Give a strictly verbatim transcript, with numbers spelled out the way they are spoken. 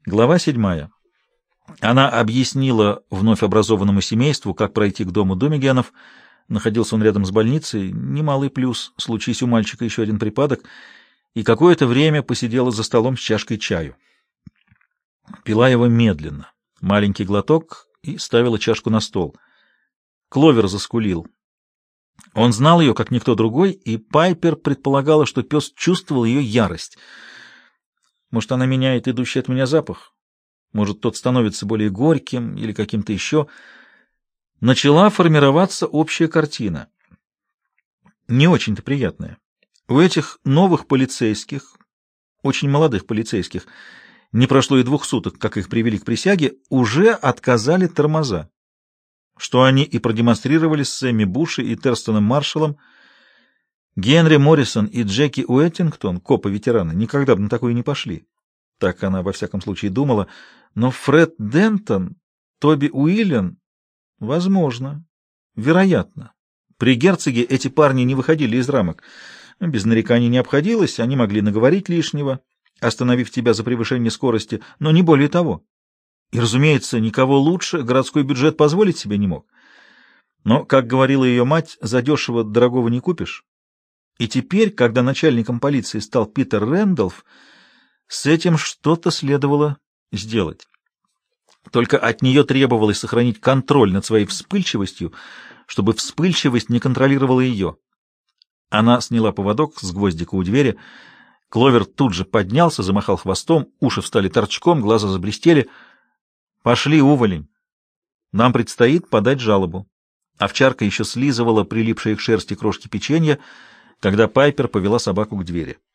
Глава седьмая. Она объяснила вновь образованному семейству, как пройти к дому Думигенов. Находился он рядом с больницей, немалый плюс, случись у мальчика еще один припадок, и какое-то время посидела за столом с чашкой чаю. Пила его медленно, маленький глоток, и ставила чашку на стол. Кловер заскулил. Он знал ее, как никто другой, и Пайпер предполагала, что пес чувствовал ее ярость. Может, она меняет идущий от меня запах? Может, тот становится более горьким или каким-то еще? Начала формироваться общая картина. Не очень-то приятная. У этих новых полицейских, очень молодых полицейских, не прошло и двух суток, как их привели к присяге, уже отказали тормоза, что они и продемонстрировали с Сэмми Буши и Терстоном Маршаллом. Генри Моррисон и Джеки Уэттингтон, копы-ветераны, никогда бы на такое не пошли. Так она во всяком случае думала. Но Фред Дентон, Тоби Уиллен, возможно, вероятно. При герцоге эти парни не выходили из рамок. Без нареканий не обходилось, они могли наговорить лишнего, остановив тебя за превышение скорости, но не более того. И, разумеется, никого лучше городской бюджет позволить себе не мог. Но, как говорила ее мать, задешево дорогого не купишь. И теперь, когда начальником полиции стал Питер Рэндалф, с этим что-то следовало сделать. Только от нее требовалось сохранить контроль над своей вспыльчивостью, чтобы вспыльчивость не контролировала ее. Она сняла поводок с гвоздика у двери. Кловер тут же поднялся, замахал хвостом, уши встали торчком, глаза заблестели. «Пошли, уволень. Нам предстоит подать жалобу». Овчарка еще слизывала прилипшие к шерсти крошки печенья, когда Пайпер повела собаку к двери.